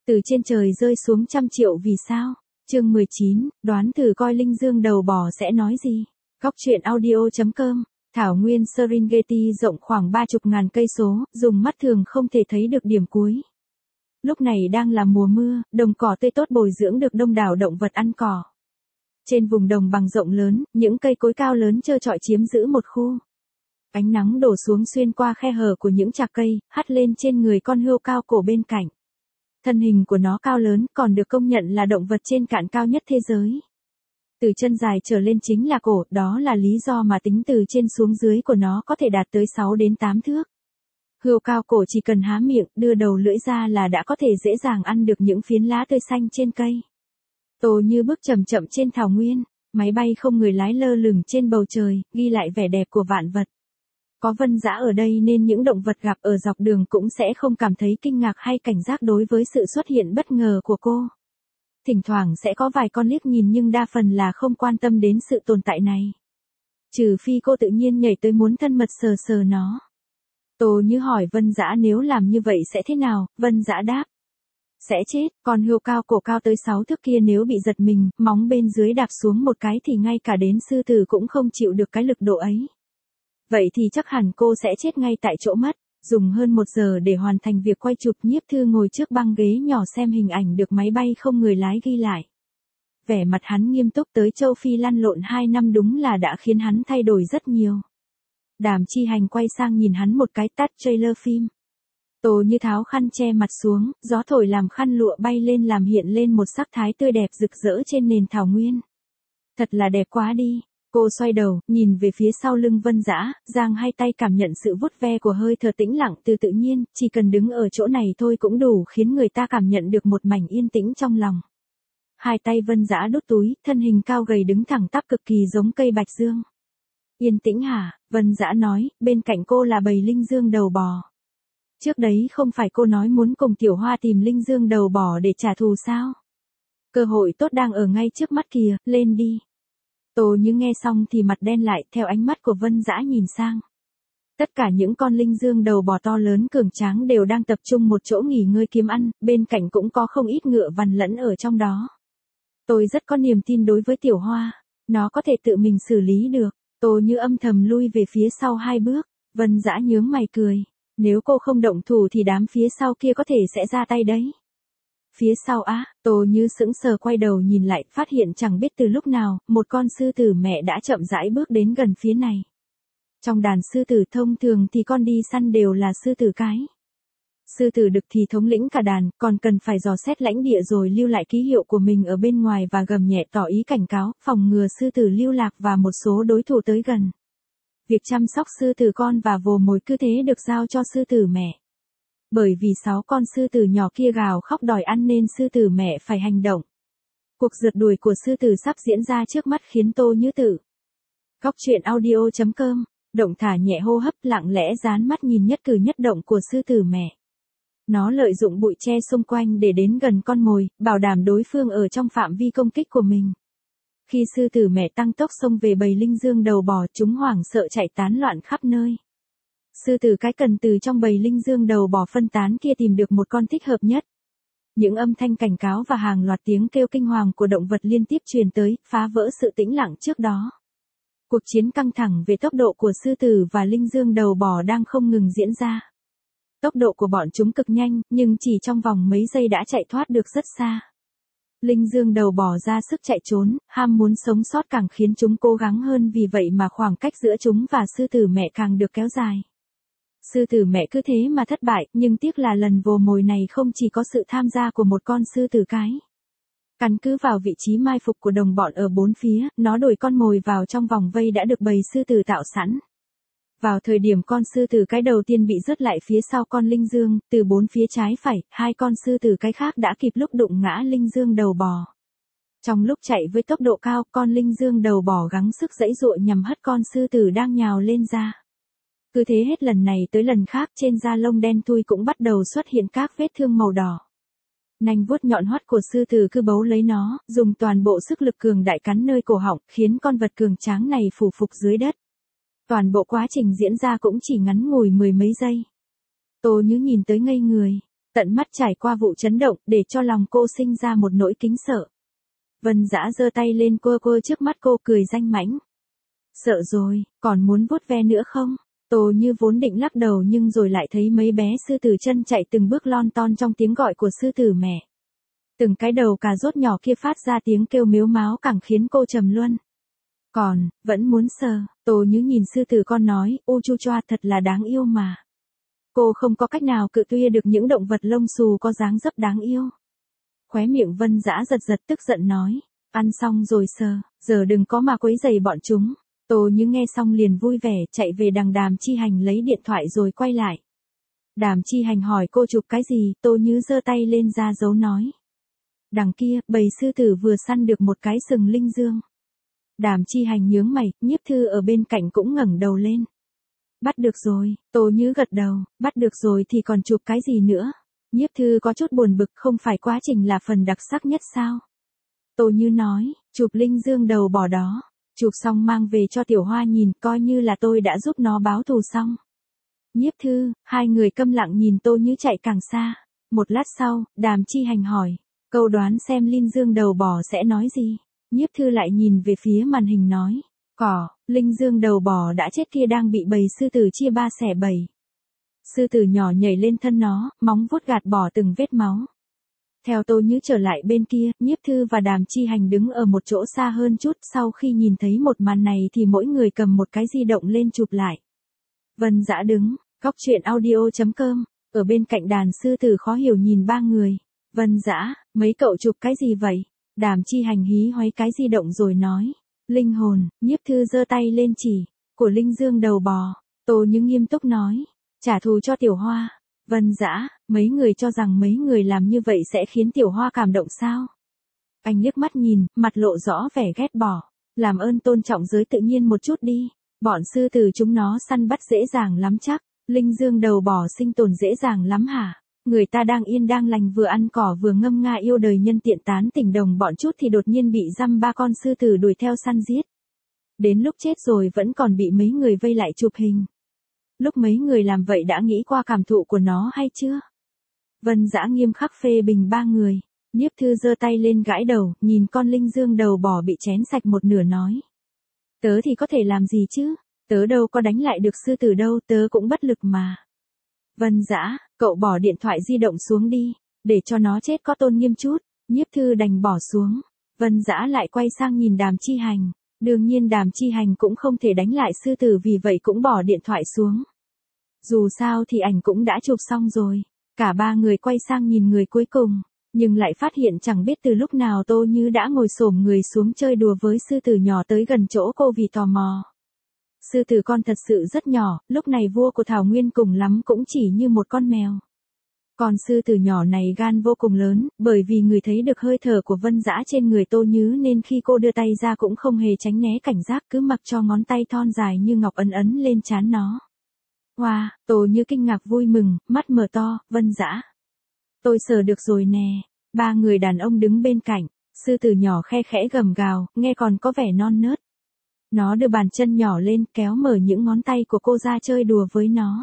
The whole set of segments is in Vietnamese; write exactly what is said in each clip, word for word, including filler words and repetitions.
Từ trên trời rơi xuống trăm triệu vì sao? Chương mười chín, đoán thử coi linh dương đầu bò sẽ nói gì. Góc truyện audio chấm com. Thảo nguyên Serengeti rộng khoảng ba mươi ngàn cây số, dùng mắt thường không thể thấy được điểm cuối. Lúc này đang là mùa mưa, đồng cỏ tươi tốt bồi dưỡng được đông đảo động vật ăn cỏ. Trên vùng đồng bằng rộng lớn, những cây cối cao lớn trơ trọi chiếm giữ một khu. Ánh nắng đổ xuống xuyên qua khe hở của những chạc cây, hắt lên trên người con hươu cao cổ bên cạnh. Thân hình của nó cao lớn, còn được công nhận là động vật trên cạn cao nhất thế giới. Từ chân dài trở lên chính là cổ, đó là lý do mà tính từ trên xuống dưới của nó có thể đạt tới sáu đến tám thước. Hươu cao cổ chỉ cần há miệng, đưa đầu lưỡi ra là đã có thể dễ dàng ăn được những phiến lá tươi xanh trên cây. Tô Như bước chậm chậm trên thảo nguyên, máy bay không người lái lơ lửng trên bầu trời, ghi lại vẻ đẹp của vạn vật. Có Vân Dã ở đây nên những động vật gặp ở dọc đường cũng sẽ không cảm thấy kinh ngạc hay cảnh giác đối với sự xuất hiện bất ngờ của cô. Thỉnh thoảng sẽ có vài con liếc nhìn nhưng đa phần là không quan tâm đến sự tồn tại này. Trừ phi cô tự nhiên nhảy tới muốn thân mật sờ sờ nó. Tô Như hỏi Vân Dã nếu làm như vậy sẽ thế nào, Vân Dã đáp. Sẽ chết, con hươu cao cổ cao tới sáu thước kia nếu bị giật mình, móng bên dưới đạp xuống một cái thì ngay cả đến sư tử cũng không chịu được cái lực độ ấy. Vậy thì chắc hẳn cô sẽ chết ngay tại chỗ mất. Dùng hơn một giờ để hoàn thành việc quay chụp, Nhiếp Thư ngồi trước băng ghế nhỏ xem hình ảnh được máy bay không người lái ghi lại. Vẻ mặt hắn nghiêm túc, tới châu Phi lăn lộn hai năm đúng là đã khiến hắn thay đổi rất nhiều. Đàm Chi Hành quay sang nhìn hắn một cái, tắt trailer phim. Tô Như tháo khăn che mặt xuống, gió thổi làm khăn lụa bay lên làm hiện lên một sắc thái tươi đẹp rực rỡ trên nền thảo nguyên. Thật là đẹp quá đi. Cô xoay đầu, nhìn về phía sau lưng Vân Dã, giang hai tay cảm nhận sự vuốt ve của hơi thở tĩnh lặng từ tự nhiên, chỉ cần đứng ở chỗ này thôi cũng đủ khiến người ta cảm nhận được một mảnh yên tĩnh trong lòng. Hai tay Vân Dã đút túi, thân hình cao gầy đứng thẳng tắp cực kỳ giống cây bạch dương. Yên tĩnh hả? Vân Dã nói, bên cạnh cô là bầy linh dương đầu bò. Trước đấy không phải cô nói muốn cùng Tiểu Hoa tìm linh dương đầu bò để trả thù sao? Cơ hội tốt đang ở ngay trước mắt kìa, lên đi. Tô Như nghe xong thì mặt đen lại, theo ánh mắt của Vân Dã nhìn sang. Tất cả những con linh dương đầu bò to lớn cường tráng đều đang tập trung một chỗ nghỉ ngơi kiếm ăn, bên cạnh cũng có không ít ngựa vằn lẫn ở trong đó. Tôi rất có niềm tin đối với Tiểu Hoa, nó có thể tự mình xử lý được. Tô Như âm thầm lui về phía sau hai bước, Vân Dã nhướng mày cười. Nếu cô không động thủ thì đám phía sau kia có thể sẽ ra tay đấy. Phía sau á, Tô Như sững sờ quay đầu nhìn lại, phát hiện chẳng biết từ lúc nào, một con sư tử mẹ đã chậm rãi bước đến gần phía này. Trong đàn sư tử thông thường thì con đi săn đều là sư tử cái. Sư tử đực thì thống lĩnh cả đàn, còn cần phải dò xét lãnh địa rồi lưu lại ký hiệu của mình ở bên ngoài và gầm nhẹ tỏ ý cảnh cáo, phòng ngừa sư tử lưu lạc và một số đối thủ tới gần. Việc chăm sóc sư tử con và vồ mồi cứ thế được giao cho sư tử mẹ. Bởi vì sáu con sư tử nhỏ kia gào khóc đòi ăn nên sư tử mẹ phải hành động. Cuộc rượt đuổi của sư tử sắp diễn ra trước mắt khiến Tô Như tự. Góc truyện audio chấm com, động thả nhẹ hô hấp lặng lẽ dán mắt nhìn nhất cử nhất động của sư tử mẹ. Nó lợi dụng bụi tre xung quanh để đến gần con mồi, bảo đảm đối phương ở trong phạm vi công kích của mình. Khi sư tử mẹ tăng tốc xông về bầy linh dương đầu bò, chúng hoảng sợ chạy tán loạn khắp nơi. Sư tử cái cần từ trong bầy linh dương đầu bò phân tán kia tìm được một con thích hợp nhất. Những âm thanh cảnh cáo và hàng loạt tiếng kêu kinh hoàng của động vật liên tiếp truyền tới, phá vỡ sự tĩnh lặng trước đó. Cuộc chiến căng thẳng về tốc độ của sư tử và linh dương đầu bò đang không ngừng diễn ra. Tốc độ của bọn chúng cực nhanh, nhưng chỉ trong vòng mấy giây đã chạy thoát được rất xa. Linh dương đầu bò ra sức chạy trốn, ham muốn sống sót càng khiến chúng cố gắng hơn, vì vậy mà khoảng cách giữa chúng và sư tử mẹ càng được kéo dài. Sư tử mẹ cứ thế mà thất bại, nhưng tiếc là lần vồ mồi này không chỉ có sự tham gia của một con sư tử cái. Căn cứ vào vị trí mai phục của đồng bọn ở bốn phía, nó đuổi con mồi vào trong vòng vây đã được bầy sư tử tạo sẵn. Vào thời điểm con sư tử cái đầu tiên bị rớt lại phía sau con linh dương, từ bốn phía trái phải, hai con sư tử cái khác đã kịp lúc đụng ngã linh dương đầu bò. Trong lúc chạy với tốc độ cao, con linh dương đầu bò gắng sức giãy giụa nhằm hất con sư tử đang nhào lên ra. Cứ thế hết lần này tới lần khác, trên da lông đen thui cũng bắt đầu xuất hiện các vết thương màu đỏ. Nanh vuốt nhọn hoắt của sư tử cứ bấu lấy nó, dùng toàn bộ sức lực cường đại cắn nơi cổ họng, khiến con vật cường tráng này phủ phục dưới đất. Toàn bộ quá trình diễn ra cũng chỉ ngắn ngủi mười mấy giây. Tô Như nhìn tới ngây người. Tận mắt trải qua vụ chấn động để cho lòng cô sinh ra một nỗi kính sợ. Vân Dã giơ tay lên quơ quơ trước mắt cô cười danh mãnh. Sợ rồi, còn muốn vuốt ve nữa không? Tô Như vốn định lắc đầu nhưng rồi lại thấy mấy bé sư tử chân chạy từng bước lon ton trong tiếng gọi của sư tử mẹ. Từng cái đầu cà rốt nhỏ kia phát ra tiếng kêu mếu máo càng khiến cô trầm luân. Còn, vẫn muốn sờ, Tô Như nhìn sư tử con nói, u chu choa thật là đáng yêu mà. Cô không có cách nào cự tuyệt được những động vật lông xù có dáng dấp đáng yêu. Khóe miệng Vân Dã giật giật tức giận nói, ăn xong rồi sờ, giờ đừng có mà quấy rầy bọn chúng. Tô Như nghe xong liền vui vẻ chạy về đằng Đàm Chi Hành lấy điện thoại rồi quay lại. Đàm Chi Hành hỏi cô chụp cái gì, Tô Như giơ tay lên ra dấu nói. Đằng kia, bầy sư tử vừa săn được một cái sừng linh dương. Đàm Chi Hành nhướng mày, Nhiếp Thư ở bên cạnh cũng ngẩng đầu lên. Bắt được rồi, Tô Như gật đầu, bắt được rồi thì còn chụp cái gì nữa. Nhiếp Thư có chút buồn bực, không phải quá trình là phần đặc sắc nhất sao? Tô Như nói, chụp linh dương đầu bò đó. Chụp xong mang về cho Tiểu Hoa nhìn, coi như là tôi đã giúp nó báo thù xong. Nhiếp Thư, hai người câm lặng nhìn Tô Như chạy càng xa. Một lát sau, Đàm Chi Hành hỏi, câu đoán xem linh dương đầu bò sẽ nói gì? Nhiếp Thư lại nhìn về phía màn hình nói, cỏ, linh dương đầu bò đã chết kia đang bị bầy sư tử chia ba xẻ bảy. Sư tử nhỏ nhảy lên thân nó, móng vuốt gạt bỏ từng vết máu. Theo Tô Như trở lại bên kia, Nhiếp Thư và Đàm Chi Hành đứng ở một chỗ xa hơn chút, sau khi nhìn thấy một màn này thì mỗi người cầm một cái di động lên chụp lại. Vân Dã đứng, góc truyện audio chấm com, ở bên cạnh đàn sư tử khó hiểu nhìn ba người. Vân Dã, mấy cậu chụp cái gì vậy? Đàm Chi Hành hí hoáy cái di động rồi nói. Linh hồn, Nhiếp Thư giơ tay lên chỉ, của linh dương đầu bò. Tô Như nghiêm túc nói, trả thù cho Tiểu Hoa. Vân Dã, mấy người cho rằng mấy người làm như vậy sẽ khiến Tiểu Hoa cảm động sao? Anh liếc mắt nhìn, mặt lộ rõ vẻ ghét bỏ. Làm ơn tôn trọng giới tự nhiên một chút đi. Bọn sư tử chúng nó săn bắt dễ dàng lắm chắc. Linh dương đầu bò sinh tồn dễ dàng lắm hả? Người ta đang yên đang lành vừa ăn cỏ vừa ngâm nga yêu đời nhân tiện tán tỉnh đồng bọn chút thì đột nhiên bị dăm ba con sư tử đuổi theo săn giết. Đến lúc chết rồi vẫn còn bị mấy người vây lại chụp hình. Lúc mấy người làm vậy đã nghĩ qua cảm thụ của nó hay chưa? Vân Dã nghiêm khắc phê bình ba người. Nhiếp Thư giơ tay lên gãi đầu, nhìn con linh dương đầu bò bị chén sạch một nửa nói. Tớ thì có thể làm gì chứ? Tớ đâu có đánh lại được sư tử đâu, tớ cũng bất lực mà. Vân Dã, cậu bỏ điện thoại di động xuống đi, để cho nó chết có tôn nghiêm chút. Nhiếp Thư đành bỏ xuống. Vân Dã lại quay sang nhìn Đàm Chi Hành. Đương nhiên Đàm Chi Hành cũng không thể đánh lại sư tử vì vậy cũng bỏ điện thoại xuống. Dù sao thì ảnh cũng đã chụp xong rồi. Cả ba người quay sang nhìn người cuối cùng, nhưng lại phát hiện chẳng biết từ lúc nào Tô Như đã ngồi xổm người xuống chơi đùa với sư tử nhỏ tới gần chỗ cô vì tò mò. Sư tử con thật sự rất nhỏ, lúc này vua của Thảo Nguyên cùng lắm cũng chỉ như một con mèo. Còn sư tử nhỏ này gan vô cùng lớn, bởi vì người thấy được hơi thở của Vân Dã trên người Tô Như nên khi cô đưa tay ra cũng không hề tránh né cảnh giác, cứ mặc cho ngón tay thon dài như ngọc ấn ấn lên trán nó. Wow, Tô Như kinh ngạc vui mừng, mắt mở to, Vân Dã. Tôi sờ được rồi nè. Ba người đàn ông đứng bên cạnh, sư tử nhỏ khe khẽ gầm gào, nghe còn có vẻ non nớt. Nó đưa bàn chân nhỏ lên, kéo mở những ngón tay của cô ra chơi đùa với nó.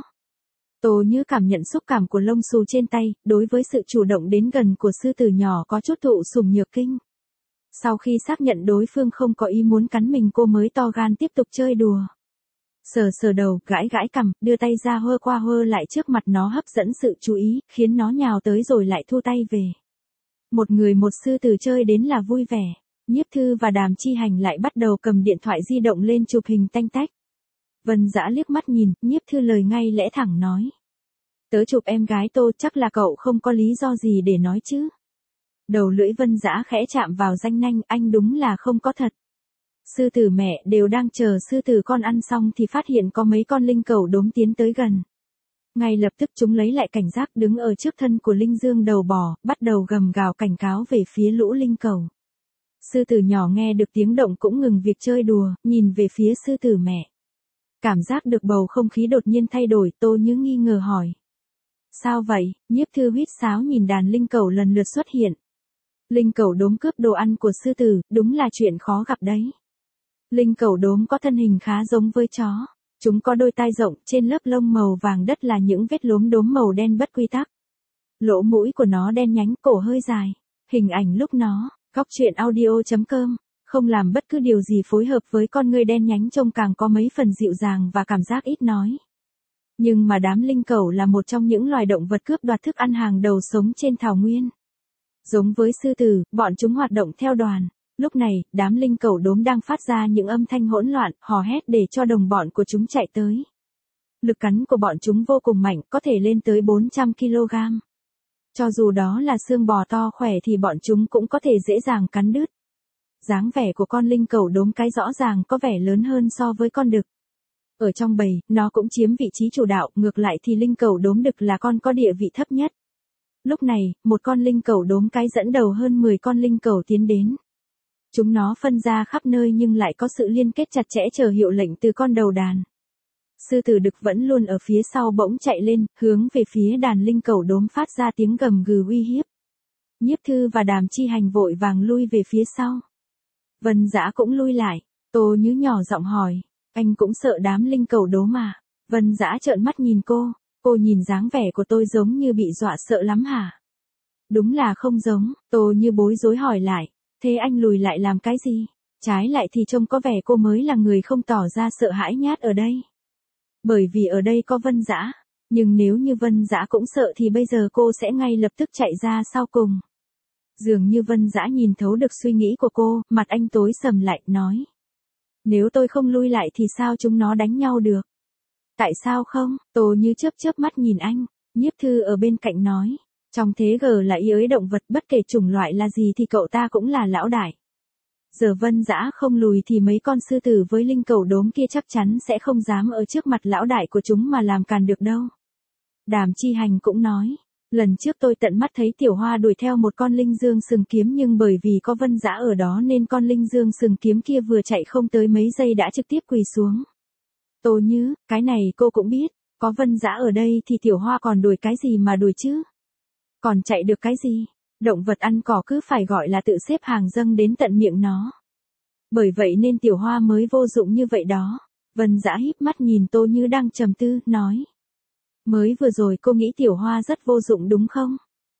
Tô Như cảm nhận xúc cảm của lông xù trên tay, đối với sự chủ động đến gần của sư tử nhỏ có chút thụ sủng nhược kinh. Sau khi xác nhận đối phương không có ý muốn cắn mình cô mới to gan tiếp tục chơi đùa. Sờ sờ đầu, gãi gãi cằm, đưa tay ra hơ qua hơ lại trước mặt nó hấp dẫn sự chú ý, khiến nó nhào tới rồi lại thu tay về. Một người một sư tử chơi đến là vui vẻ. Nhiếp Thư và Đàm Chi Hành lại bắt đầu cầm điện thoại di động lên chụp hình tanh tách. Vân Dã liếc mắt nhìn, Nhiếp Thư lời ngay lẽ thẳng nói. Tớ chụp em gái Tô, chắc là cậu không có lý do gì để nói chứ. Đầu lưỡi Vân Dã khẽ chạm vào ranh nanh, anh đúng là không có thật. Sư tử mẹ đều đang chờ sư tử con ăn xong thì phát hiện có mấy con linh cẩu đốm tiến tới gần. Ngay lập tức chúng lấy lại cảnh giác đứng ở trước thân của linh dương đầu bò, bắt đầu gầm gào cảnh cáo về phía lũ linh cẩu. Sư tử nhỏ nghe được tiếng động cũng ngừng việc chơi đùa, nhìn về phía sư tử mẹ. Cảm giác được bầu không khí đột nhiên thay đổi, Tô Như nghi ngờ hỏi. Sao vậy? Nhiếp Thư huýt sáo nhìn đàn linh cẩu lần lượt xuất hiện. Linh cẩu đốm cướp đồ ăn của sư tử, đúng là chuyện khó gặp đấy. Linh cẩu đốm có thân hình khá giống với chó. Chúng có đôi tai rộng, trên lớp lông màu vàng đất là những vết lốm đốm màu đen bất quy tắc. Lỗ mũi của nó đen nhánh, cổ hơi dài. Hình ảnh lúc nó, góc truyện audio.com, không làm bất cứ điều gì phối hợp với con ngươi đen nhánh trông càng có mấy phần dịu dàng và cảm giác ít nói. Nhưng mà đám linh cẩu là một trong những loài động vật cướp đoạt thức ăn hàng đầu sống trên thảo nguyên. Giống với sư tử, bọn chúng hoạt động theo đoàn. Lúc này, đám linh cẩu đốm đang phát ra những âm thanh hỗn loạn, hò hét để cho đồng bọn của chúng chạy tới. Lực cắn của bọn chúng vô cùng mạnh, có thể lên tới bốn trăm ki lô gam. Cho dù đó là xương bò to khỏe thì bọn chúng cũng có thể dễ dàng cắn đứt. Dáng vẻ của con linh cẩu đốm cái rõ ràng có vẻ lớn hơn so với con đực. Ở trong bầy, nó cũng chiếm vị trí chủ đạo, ngược lại thì linh cẩu đốm đực là con có địa vị thấp nhất. Lúc này, một con linh cẩu đốm cái dẫn đầu hơn mười con linh cẩu tiến đến. Chúng nó phân ra khắp nơi nhưng lại có sự liên kết chặt chẽ chờ hiệu lệnh từ con đầu đàn. Sư tử đực vẫn luôn ở phía sau bỗng chạy lên, hướng về phía đàn linh cẩu đốm phát ra tiếng gầm gừ uy hiếp. Nhiếp Thư và Đàm Chi Hành vội vàng lui về phía sau. Vân Dã cũng lui lại. Tô Nhứ nhỏ giọng hỏi, anh cũng sợ đám linh cẩu đốm à? Vân Dã trợn mắt nhìn cô, cô nhìn dáng vẻ của tôi giống như bị dọa sợ lắm hả? Đúng là không giống, Tô Như bối rối hỏi lại, thế anh lùi lại làm cái gì? Trái lại thì trông có vẻ cô mới là người không tỏ ra sợ hãi nhát ở đây. Bởi vì ở đây có Vân Dã, nhưng nếu như Vân Dã cũng sợ thì bây giờ cô sẽ ngay lập tức chạy ra sau cùng. Dường như Vân Dã nhìn thấu được suy nghĩ của cô, mặt anh tối sầm lại, nói. Nếu tôi không lui lại thì sao chúng nó đánh nhau được? Tại sao không? Tô Như chớp chớp mắt nhìn anh, Nhiếp Thư ở bên cạnh nói. Trong thế gờ là y ới động vật bất kể chủng loại là gì thì cậu ta cũng là lão đại. Giờ Vân Dã không lùi thì mấy con sư tử với linh cẩu đốm kia chắc chắn sẽ không dám ở trước mặt lão đại của chúng mà làm càn được đâu. Đàm Chi Hành cũng nói. Lần trước tôi tận mắt thấy Tiểu Hoa đuổi theo một con linh dương sừng kiếm nhưng bởi vì có Vân Dã ở đó nên con linh dương sừng kiếm kia vừa chạy không tới mấy giây đã trực tiếp quỳ xuống. Tô Như, cái này cô cũng biết, có Vân Dã ở đây thì Tiểu Hoa còn đuổi cái gì mà đuổi chứ? Còn chạy được cái gì? Động vật ăn cỏ cứ phải gọi là tự xếp hàng dâng đến tận miệng nó. Bởi vậy nên Tiểu Hoa mới vô dụng như vậy đó. Vân Dã híp mắt nhìn Tô Như đang trầm tư, nói. Mới vừa rồi cô nghĩ Tiểu Hoa rất vô dụng đúng không?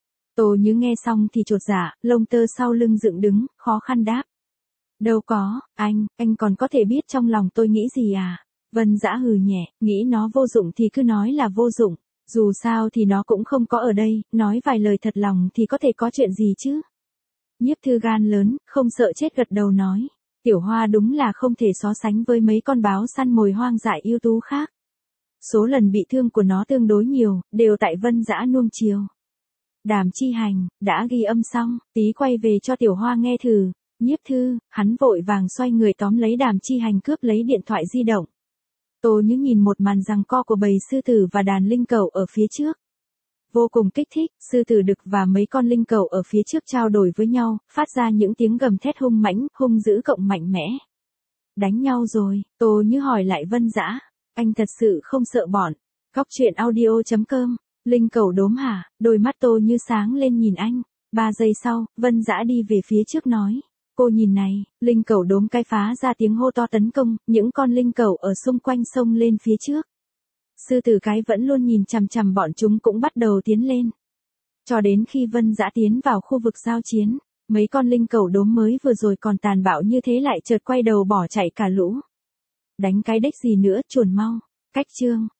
Tô Như nghe xong thì chột dạ, lông tơ sau lưng dựng đứng, khó khăn đáp. Đâu có, anh, anh còn có thể biết trong lòng tôi nghĩ gì à? Vân Dã hừ nhẹ, nghĩ nó vô dụng thì cứ nói là vô dụng. Dù sao thì nó cũng không có ở đây, nói vài lời thật lòng thì có thể có chuyện gì chứ? Nhiếp Thư gan lớn, không sợ chết gật đầu nói. Tiểu Hoa đúng là không thể so sánh với mấy con báo săn mồi hoang dại ưu tú khác. Số lần bị thương của nó tương đối nhiều, đều tại Vân Dã nuông chiều. Đàm Chi Hành, đã ghi âm xong, tí quay về cho Tiểu Hoa nghe thử. Nhiếp Thư, hắn vội vàng xoay người tóm lấy Đàm Chi Hành cướp lấy điện thoại di động. Tô Như nhìn một màn giằng co của bầy sư tử và đàn linh cẩu ở phía trước. Vô cùng kích thích, sư tử đực và mấy con linh cẩu ở phía trước trao đổi với nhau, phát ra những tiếng gầm thét hung mãnh, hung dữ cộng mạnh mẽ. Đánh nhau rồi, Tô Như hỏi lại Vân Dã, anh thật sự không sợ bọn. Góc truyện audio.com, linh cẩu đốm hả? Đôi mắt Tô Như sáng lên nhìn anh. Ba giây sau, Vân Dã đi về phía trước nói. Cô nhìn này, linh cẩu đốm cái phá ra tiếng hô to tấn công, những con linh cẩu ở xung quanh xông lên phía trước. Sư tử cái vẫn luôn nhìn chằm chằm bọn chúng cũng bắt đầu tiến lên. Cho đến khi Vân Dã tiến vào khu vực giao chiến, mấy con linh cẩu đốm mới vừa rồi còn tàn bạo như thế lại chợt quay đầu bỏ chạy cả lũ. Đánh cái đếch gì nữa, chuồn mau. Cách chương.